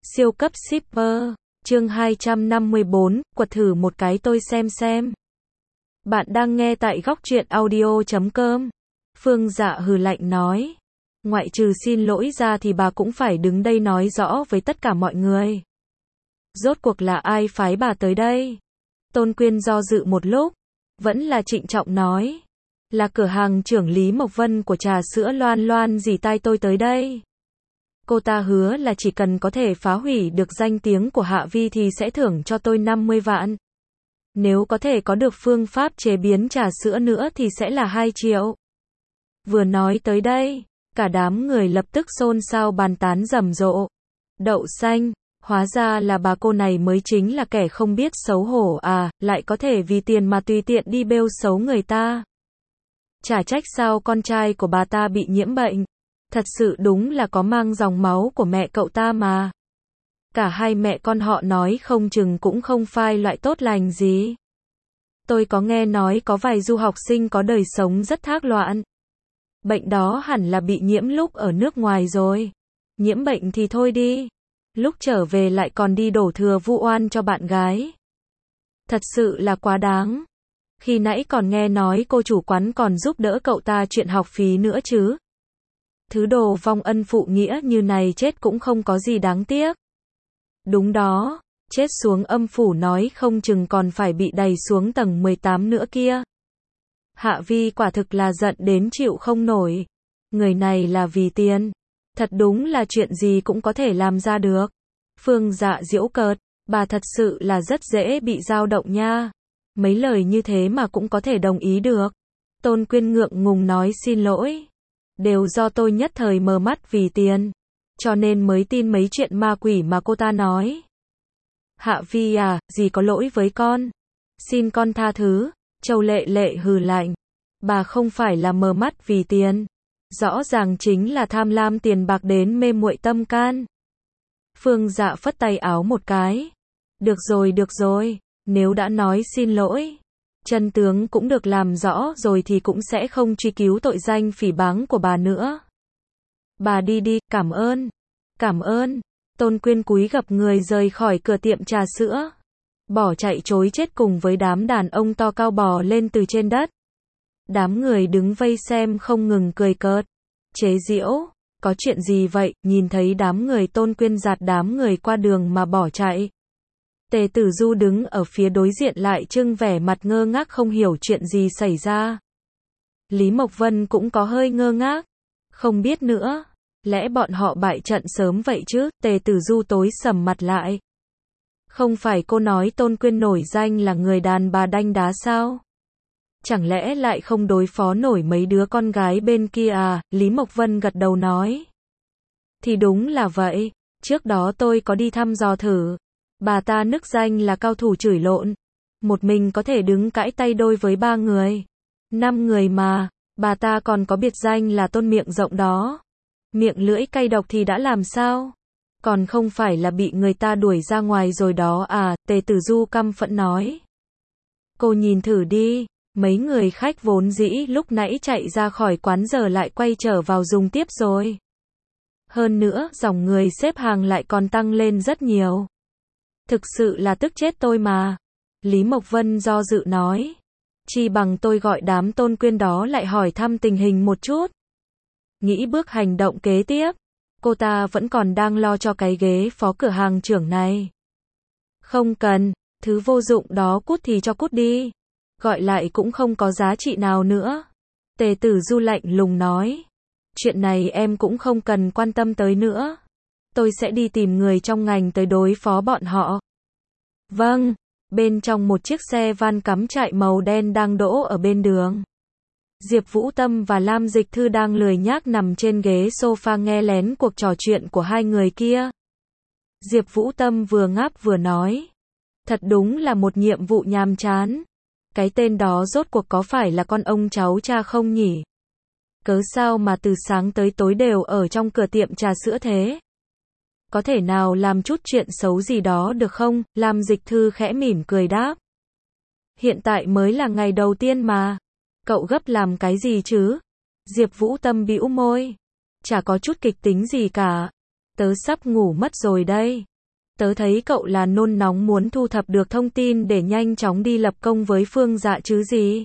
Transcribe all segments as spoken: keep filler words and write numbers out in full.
Siêu cấp shipper, chương hai trăm năm mươi bốn, quật thử một cái tôi xem xem. Bạn đang nghe tại góc truyện audio chấm com. Phương Dạ hừ lạnh nói. Ngoại trừ xin lỗi ra thì bà cũng phải đứng đây nói rõ với tất cả mọi người. Rốt cuộc là ai phái bà tới đây? Tôn Quyên do dự một lúc, vẫn là trịnh trọng nói. Là cửa hàng trưởng Lý Mộc Vân của trà sữa Loan Loan dì tai tôi tới đây. Cô ta hứa là chỉ cần có thể phá hủy được danh tiếng của Hạ Vi thì sẽ thưởng cho tôi năm mươi vạn. Nếu có thể có được phương pháp chế biến trà sữa nữa thì sẽ là hai triệu. Vừa nói tới đây, cả đám người lập tức xôn xao bàn tán rầm rộ. Đậu xanh, hóa ra là bà cô này mới chính là kẻ không biết xấu hổ à, lại có thể vì tiền mà tùy tiện đi bêu xấu người ta. Chả trách sao con trai của bà ta bị nhiễm bệnh. Thật sự đúng là có mang dòng máu của mẹ cậu ta mà. Cả hai mẹ con họ nói không chừng cũng không phai loại tốt lành gì. Tôi có nghe nói có vài du học sinh có đời sống rất thác loạn. Bệnh đó hẳn là bị nhiễm lúc ở nước ngoài rồi. Nhiễm bệnh thì thôi đi. Lúc trở về lại còn đi đổ thừa vu oan cho bạn gái. Thật sự là quá đáng. Khi nãy còn nghe nói cô chủ quán còn giúp đỡ cậu ta chuyện học phí nữa chứ. Thứ đồ vong ân phụ nghĩa như này chết cũng không có gì đáng tiếc. Đúng đó, chết xuống âm phủ nói không chừng còn phải bị đày xuống tầng mười tám nữa kia. Hạ Vi quả thực là giận đến chịu không nổi. Người này là vì tiền. Thật đúng là chuyện gì cũng có thể làm ra được. Phương Dạ giễu cợt, bà thật sự là rất dễ bị dao động nha. Mấy lời như thế mà cũng có thể đồng ý được. Tôn Quyên ngượng ngùng nói xin lỗi. Đều do tôi nhất thời mờ mắt vì tiền. Cho nên mới tin mấy chuyện ma quỷ mà cô ta nói. Hạ Vi à, dì có lỗi với con. Xin con tha thứ. Châu Lệ Lệ hừ lạnh. Bà không phải là mờ mắt vì tiền. Rõ ràng chính là tham lam tiền bạc đến mê muội tâm can. Phương Dạ phất tay áo một cái. Được rồi được rồi, nếu đã nói xin lỗi. Chân tướng cũng được làm rõ rồi thì cũng sẽ không truy cứu tội danh phỉ báng của bà nữa. Bà đi đi, cảm ơn. Cảm ơn. Tôn Quyên cúi gập người rời khỏi cửa tiệm trà sữa. Bỏ chạy trối chết cùng với đám đàn ông to cao bò lên từ trên đất. Đám người đứng vây xem không ngừng cười cợt. Chế giễu, có chuyện gì vậy, nhìn thấy đám người Tôn Quyên giạt đám người qua đường mà bỏ chạy. Tề Tử Du đứng ở phía đối diện lại trưng vẻ mặt ngơ ngác không hiểu chuyện gì xảy ra. Lý Mộc Vân cũng có hơi ngơ ngác. Không biết nữa. Lẽ bọn họ bại trận sớm vậy chứ? Tề Tử Du tối sầm mặt lại. Không phải cô nói Tôn Quyên nổi danh là người đàn bà đanh đá sao? Chẳng lẽ lại không đối phó nổi mấy đứa con gái bên kia à? Lý Mộc Vân gật đầu nói. Thì đúng là vậy. Trước đó tôi có đi thăm dò thử. Bà ta nức danh là cao thủ chửi lộn. Một mình có thể đứng cãi tay đôi với ba người. Năm người mà. Bà ta còn có biệt danh là Tôn miệng rộng đó. Miệng lưỡi cay độc thì đã làm sao? Còn không phải là bị người ta đuổi ra ngoài rồi đó à? Tề Tử Du căm phẫn nói. Cô nhìn thử đi. Mấy người khách vốn dĩ lúc nãy chạy ra khỏi quán giờ lại quay trở vào dùng tiếp rồi. Hơn nữa, dòng người xếp hàng lại còn tăng lên rất nhiều. Thực sự là tức chết tôi mà. Lý Mộc Vân do dự nói. Chi bằng tôi gọi đám Tôn Quyên đó lại hỏi thăm tình hình một chút. Nghĩ bước hành động kế tiếp. Cô ta vẫn còn đang lo cho cái ghế phó cửa hàng trưởng này. Không cần, thứ vô dụng đó cút thì cho cút đi. Gọi lại cũng không có giá trị nào nữa. Tề Tử Du lạnh lùng nói. Chuyện này em cũng không cần quan tâm tới nữa. Tôi sẽ đi tìm người trong ngành tới đối phó bọn họ. Vâng, bên trong một chiếc xe van cắm trại màu đen đang đỗ ở bên đường. Diệp Vũ Tâm và Lam Dịch Thư đang lười nhác nằm trên ghế sofa nghe lén cuộc trò chuyện của hai người kia. Diệp Vũ Tâm vừa ngáp vừa nói. Thật đúng là một nhiệm vụ nhàm chán. Cái tên đó rốt cuộc có phải là con ông cháu cha không nhỉ? Cớ sao mà từ sáng tới tối đều ở trong cửa tiệm trà sữa thế? Có thể nào làm chút chuyện xấu gì đó được không? Lam Dịch Thư khẽ mỉm cười đáp. Hiện tại mới là ngày đầu tiên mà. Cậu gấp làm cái gì chứ? Diệp Vũ Tâm bĩu môi. Chả có chút kịch tính gì cả. Tớ sắp ngủ mất rồi đây. Tớ thấy cậu là nôn nóng muốn thu thập được thông tin để nhanh chóng đi lập công với Phương Dạ chứ gì.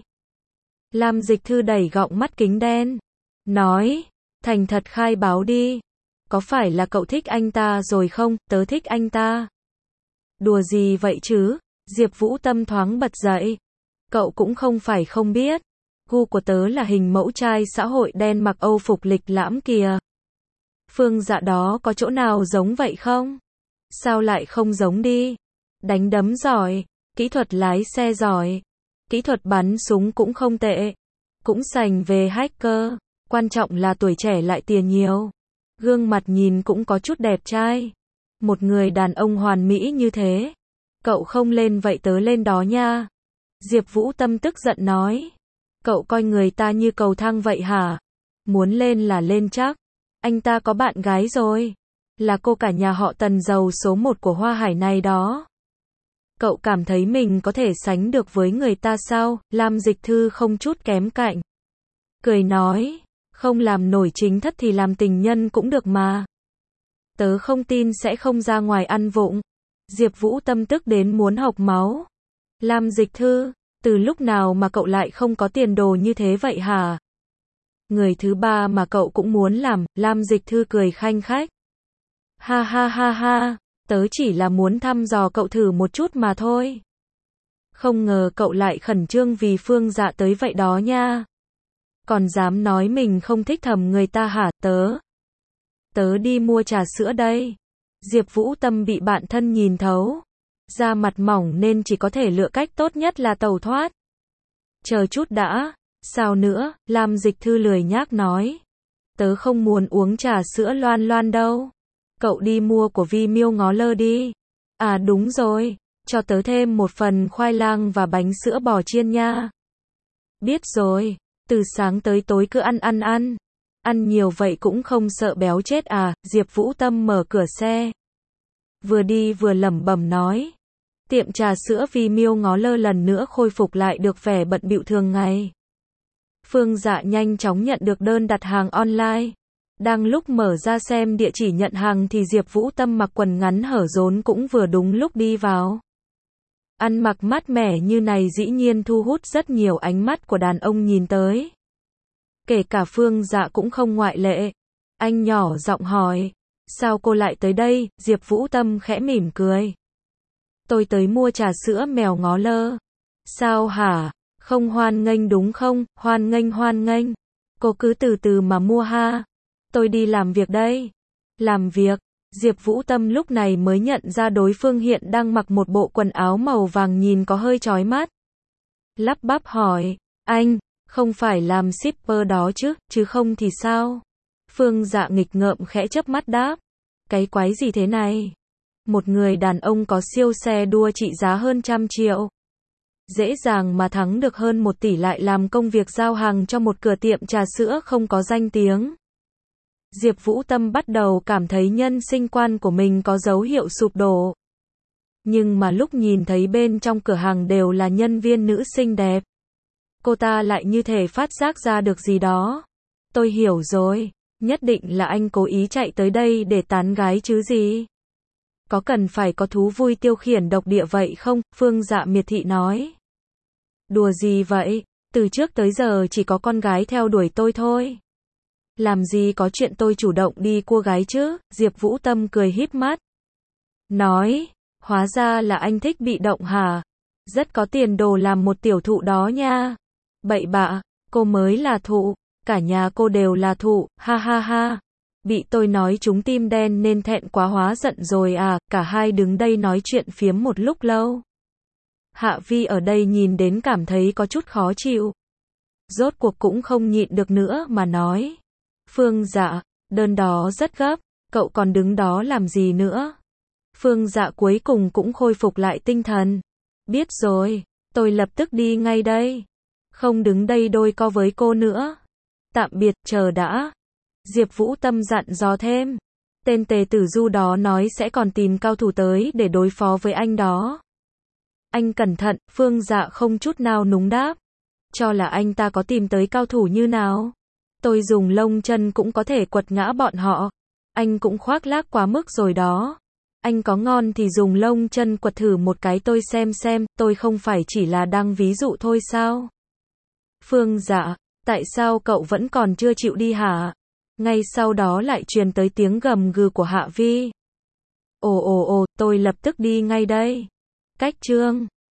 Lam Dịch Thư đẩy gọng mắt kính đen. Nói, thành thật khai báo đi. Có phải là cậu thích anh ta rồi không? Tớ thích anh ta. Đùa gì vậy chứ? Diệp Vũ Tâm thoáng bật dậy. Cậu cũng không phải không biết. Gu của tớ là hình mẫu trai xã hội đen mặc Âu phục lịch lãm kìa. Phương Dạ đó có chỗ nào giống vậy không? Sao lại không giống đi? Đánh đấm giỏi, kỹ thuật lái xe giỏi, kỹ thuật bắn súng cũng không tệ, cũng sành về hacker, quan trọng là tuổi trẻ lại tiền nhiều. Gương mặt nhìn cũng có chút đẹp trai. Một người đàn ông hoàn mỹ như thế. Cậu không lên vậy tớ lên đó nha. Diệp Vũ Tâm tức giận nói. Cậu coi người ta như cầu thang vậy hả? Muốn lên là lên chắc. Anh ta có bạn gái rồi. Là cô cả nhà họ Tần giàu số một của Hoa Hải này đó. Cậu cảm thấy mình có thể sánh được với người ta sao? Lam Dịch Thư không chút kém cạnh. Cười nói, không làm nổi chính thất thì làm tình nhân cũng được mà. Tớ không tin sẽ không ra ngoài ăn vụng. Diệp Vũ Tâm tức đến muốn hộc máu. Lam Dịch Thư, từ lúc nào mà cậu lại không có tiền đồ như thế vậy hả? Người thứ ba mà cậu cũng muốn làm. Lam Dịch Thư cười khanh khách. Ha ha ha ha, tớ chỉ là muốn thăm dò cậu thử một chút mà thôi. Không ngờ cậu lại khẩn trương vì Phương Dạ tới vậy đó nha. Còn dám nói mình không thích thầm người ta hả? Tớ Tớ đi mua trà sữa đây. Diệp Vũ Tâm bị bạn thân nhìn thấu. Da mặt mỏng nên chỉ có thể lựa cách tốt nhất là tẩu thoát. Chờ chút đã. Sao nữa? Lam Dịch Thư lười nhác nói. Tớ không muốn uống trà sữa loan loan đâu. Cậu đi mua của Vi Miêu Ngó Lơ đi. À đúng rồi. Cho tớ thêm một phần khoai lang và bánh sữa bò chiên nha. Biết rồi. Từ sáng tới tối cứ ăn ăn ăn. Ăn nhiều vậy cũng không sợ béo chết à? Diệp Vũ Tâm mở cửa xe. Vừa đi vừa lẩm bẩm nói. Tiệm trà sữa Vi Miêu Ngó Lơ lần nữa khôi phục lại được vẻ bận bịu thường ngày. Phương Dạ nhanh chóng nhận được đơn đặt hàng online. Đang lúc mở ra xem địa chỉ nhận hàng thì Diệp Vũ Tâm mặc quần ngắn hở rốn cũng vừa đúng lúc đi vào. Ăn mặc mát mẻ như này dĩ nhiên thu hút rất nhiều ánh mắt của đàn ông nhìn tới. Kể cả Phương Dạ cũng không ngoại lệ. Anh nhỏ giọng hỏi. Sao cô lại tới đây? Diệp Vũ Tâm khẽ mỉm cười. Tôi tới mua trà sữa mèo Ngó Lơ. Sao hả? Không hoan nghênh đúng không? Hoan nghênh hoan nghênh. Cô cứ từ từ mà mua ha. Tôi đi làm việc đây. Làm việc? Diệp Vũ Tâm lúc này mới nhận ra đối phương hiện đang mặc một bộ quần áo màu vàng nhìn có hơi chói mắt. Lắp bắp hỏi. Anh, không phải làm shipper đó chứ, chứ không thì sao? Phương Dạ nghịch ngợm khẽ chớp mắt đáp. Cái quái gì thế này? Một người đàn ông có siêu xe đua trị giá hơn trăm triệu. Dễ dàng mà thắng được hơn một tỷ lại làm công việc giao hàng cho một cửa tiệm trà sữa không có danh tiếng. Diệp Vũ Tâm bắt đầu cảm thấy nhân sinh quan của mình có dấu hiệu sụp đổ. Nhưng mà lúc nhìn thấy bên trong cửa hàng đều là nhân viên nữ xinh đẹp, cô ta lại như thể phát giác ra được gì đó. Tôi hiểu rồi, nhất định là anh cố ý chạy tới đây để tán gái chứ gì. Có cần phải có thú vui tiêu khiển độc địa vậy không? Phương Dạ miệt thị nói. Đùa gì vậy? Từ trước tới giờ chỉ có con gái theo đuổi tôi thôi. Làm gì có chuyện tôi chủ động đi cua gái chứ? Diệp Vũ Tâm cười híp mắt. Nói, hóa ra là anh thích bị động hả? Rất có tiền đồ làm một tiểu thụ đó nha. Bậy bạ, cô mới là thụ, cả nhà cô đều là thụ, ha ha ha. Bị tôi nói trúng tim đen nên thẹn quá hóa giận rồi à? Cả hai đứng đây nói chuyện phiếm một lúc lâu. Hạ Vi ở đây nhìn đến cảm thấy có chút khó chịu. Rốt cuộc cũng không nhịn được nữa mà nói. Phương Dạ, đơn đó rất gấp, cậu còn đứng đó làm gì nữa? Phương Dạ cuối cùng cũng khôi phục lại tinh thần. Biết rồi, tôi lập tức đi ngay đây. Không đứng đây đôi co với cô nữa. Tạm biệt, chờ đã. Diệp Vũ Tâm dặn dò thêm. Tên Tề Tử Du đó nói sẽ còn tìm cao thủ tới để đối phó với anh đó. Anh cẩn thận, Phương Dạ không chút nào núng đáp. Cho là anh ta có tìm tới cao thủ như nào? Tôi dùng lông chân cũng có thể quật ngã bọn họ. Anh cũng khoác lác quá mức rồi đó. Anh có ngon thì dùng lông chân quật thử một cái tôi xem xem, tôi không phải chỉ là đang ví dụ thôi sao? Phương Dạ, tại sao cậu vẫn còn chưa chịu đi hả? Ngay sau đó lại truyền tới tiếng gầm gừ của Hạ Vi. Ồ ồ ồ, tôi lập tức đi ngay đây. Cách chương